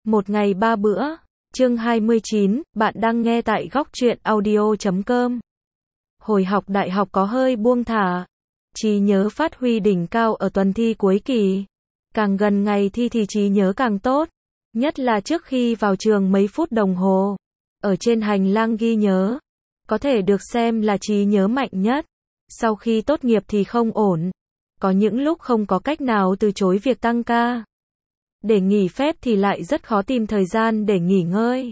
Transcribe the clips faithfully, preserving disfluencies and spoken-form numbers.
Một ngày ba bữa. Chương hai mươi chín, bạn đang nghe tại góc truyện audio chấm com. Hồi học đại học có hơi buông thả. Trí nhớ phát huy đỉnh cao ở tuần thi cuối kỳ. Càng gần ngày thi thì trí nhớ càng tốt. Nhất là trước khi vào trường mấy phút đồng hồ. Ở trên hành lang ghi nhớ. Có thể được xem là trí nhớ mạnh nhất. Sau khi tốt nghiệp thì không ổn. Có những lúc không có cách nào từ chối việc tăng ca. Để nghỉ phép thì lại rất khó tìm thời gian để nghỉ ngơi.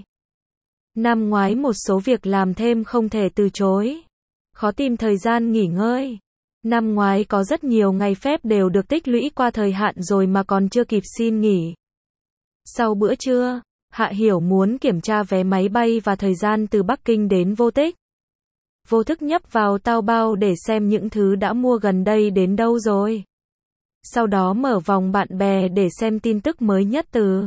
Năm ngoái một số việc làm thêm không thể từ chối. Khó tìm thời gian nghỉ ngơi. Năm ngoái có rất nhiều ngày phép đều được tích lũy qua thời hạn rồi mà còn chưa kịp xin nghỉ. Sau bữa trưa, Hạ Hiểu muốn kiểm tra vé máy bay và thời gian từ Bắc Kinh đến Vô Tích. Vô thức nhấp vào Taobao để xem những thứ đã mua gần đây đến đâu rồi. Sau đó mở vòng bạn bè để xem tin tức mới nhất từ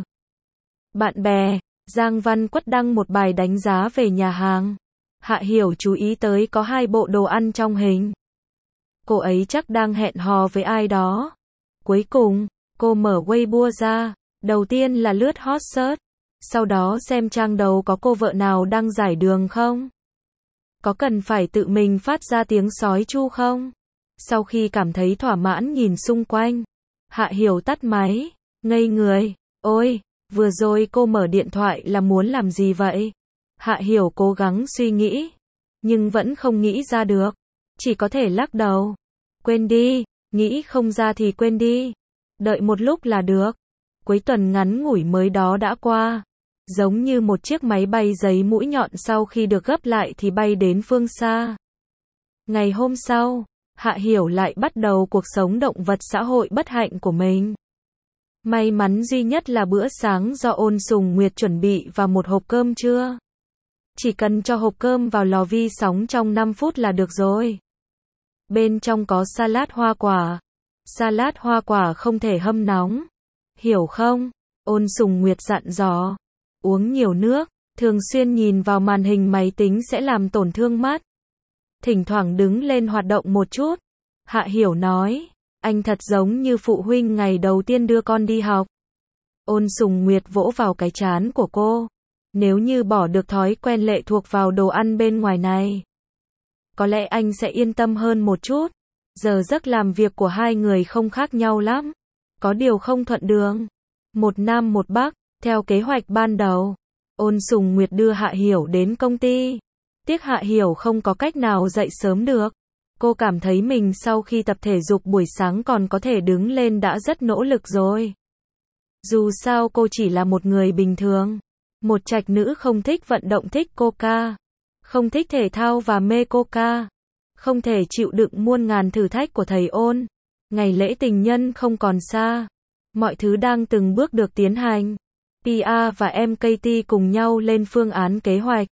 bạn bè. Giang Văn Quất đăng một bài đánh giá về nhà hàng. Hạ Hiểu chú ý tới có hai bộ đồ ăn trong hình. Cô ấy chắc đang hẹn hò với ai đó. Cuối cùng, cô mở Weibo ra. Đầu tiên là lướt hot search. Sau đó xem trang đầu có cô vợ nào đăng giải đường không? Có cần phải tự mình phát ra tiếng sói chu không? Sau khi cảm thấy thỏa mãn nhìn xung quanh, Hạ Hiểu tắt máy, ngây người. Ôi, vừa rồi cô mở điện thoại là muốn làm gì vậy? Hạ Hiểu cố gắng suy nghĩ, nhưng vẫn không nghĩ ra được. Chỉ có thể lắc đầu. Quên đi, nghĩ không ra thì quên đi. Đợi một lúc là được. Cuối tuần ngắn ngủi mới đó đã qua. Giống như một chiếc máy bay giấy mũi nhọn sau khi được gấp lại thì bay đến phương xa. Ngày hôm sau, Hạ Hiểu lại bắt đầu cuộc sống động vật xã hội bất hạnh của mình. May mắn duy nhất là bữa sáng do Ôn Sùng Nguyệt chuẩn bị và một hộp cơm trưa. Chỉ cần cho hộp cơm vào lò vi sóng trong năm phút là được rồi. Bên trong có salad hoa quả. Salad hoa quả không thể hâm nóng. Hiểu không? Ôn Sùng Nguyệt dặn dò. Uống nhiều nước, thường xuyên nhìn vào màn hình máy tính sẽ làm tổn thương mắt. Thỉnh thoảng đứng lên hoạt động một chút. Hạ Hiểu nói, anh thật giống như phụ huynh ngày đầu tiên đưa con đi học. Ôn Sùng Nguyệt vỗ vào cái trán của cô. Nếu như bỏ được thói quen lệ thuộc vào đồ ăn bên ngoài này, có lẽ anh sẽ yên tâm hơn một chút. Giờ giấc làm việc của hai người không khác nhau lắm. Có điều không thuận đường. Một nam một bắc, theo kế hoạch ban đầu. Ôn Sùng Nguyệt đưa Hạ Hiểu đến công ty. Tiếc Hạ Hiểu không có cách nào dậy sớm được. Cô cảm thấy mình sau khi tập thể dục buổi sáng còn có thể đứng lên đã rất nỗ lực rồi. Dù sao cô chỉ là một người bình thường. Một trạch nữ không thích vận động, thích coca. Không thích thể thao và mê coca. Không thể chịu đựng muôn ngàn thử thách của thầy Ôn. Ngày lễ tình nhân không còn xa. Mọi thứ đang từng bước được tiến hành. pê e và em ca tê cùng nhau lên phương án kế hoạch.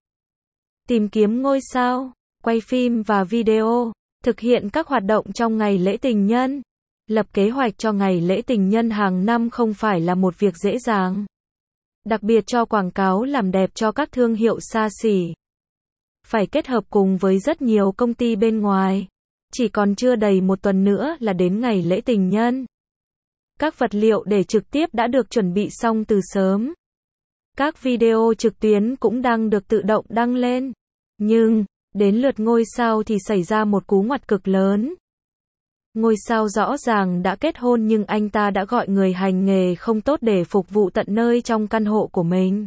Tìm kiếm ngôi sao, quay phim và video, thực hiện các hoạt động trong ngày lễ tình nhân. Lập kế hoạch cho ngày lễ tình nhân hàng năm không phải là một việc dễ dàng. Đặc biệt cho quảng cáo làm đẹp cho các thương hiệu xa xỉ. Phải kết hợp cùng với rất nhiều công ty bên ngoài. Chỉ còn chưa đầy một tuần nữa là đến ngày lễ tình nhân. Các vật liệu để trực tiếp đã được chuẩn bị xong từ sớm. Các video trực tuyến cũng đang được tự động đăng lên. Nhưng, đến lượt ngôi sao thì xảy ra một cú ngoặt cực lớn. Ngôi sao rõ ràng đã kết hôn nhưng anh ta đã gọi người hành nghề không tốt để phục vụ tận nơi trong căn hộ của mình.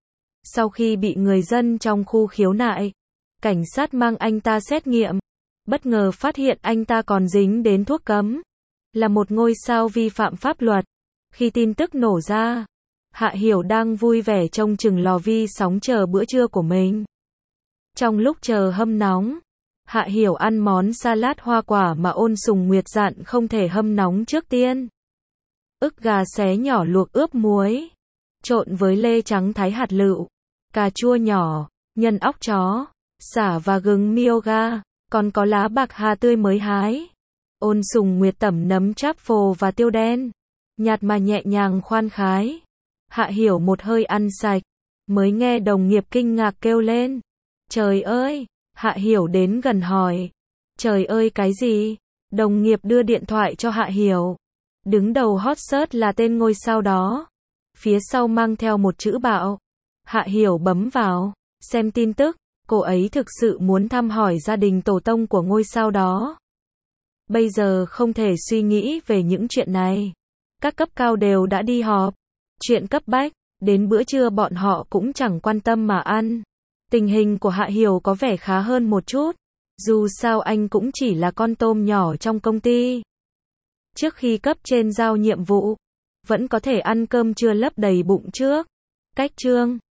Sau khi bị người dân trong khu khiếu nại, cảnh sát mang anh ta xét nghiệm. Bất ngờ phát hiện anh ta còn dính đến thuốc cấm. Là một ngôi sao vi phạm pháp luật. Khi tin tức nổ ra, Hạ Hiểu đang vui vẻ trông chừng lò vi sóng chờ bữa trưa của mình. Trong lúc chờ hâm nóng, Hạ Hiểu ăn món salad hoa quả mà Ôn Sùng Nguyệt dặn không thể hâm nóng trước tiên. Ức gà xé nhỏ luộc ướp muối, trộn với lê trắng thái hạt lựu, cà chua nhỏ, nhân óc chó, sả và gừng myoga, còn có lá bạc hà tươi mới hái. Ôn Sùng Nguyệt tẩm nấm truffle và tiêu đen, nhạt mà nhẹ nhàng khoan khái. Hạ Hiểu một hơi ăn sạch, mới nghe đồng nghiệp kinh ngạc kêu lên. Trời ơi, Hạ Hiểu đến gần hỏi. Trời ơi cái gì? Đồng nghiệp đưa điện thoại cho Hạ Hiểu. Đứng đầu hot search là tên ngôi sao đó. Phía sau mang theo một chữ bạo. Hạ Hiểu bấm vào, xem tin tức, cô ấy thực sự muốn thăm hỏi gia đình tổ tông của ngôi sao đó. Bây giờ không thể suy nghĩ về những chuyện này. Các cấp cao đều đã đi họp. Chuyện cấp bách, đến bữa trưa bọn họ cũng chẳng quan tâm mà ăn. Tình hình của Hạ Hiểu có vẻ khá hơn một chút. Dù sao anh cũng chỉ là con tôm nhỏ trong công ty. Trước khi cấp trên giao nhiệm vụ, vẫn có thể ăn cơm trưa lấp đầy bụng trước. Cách chương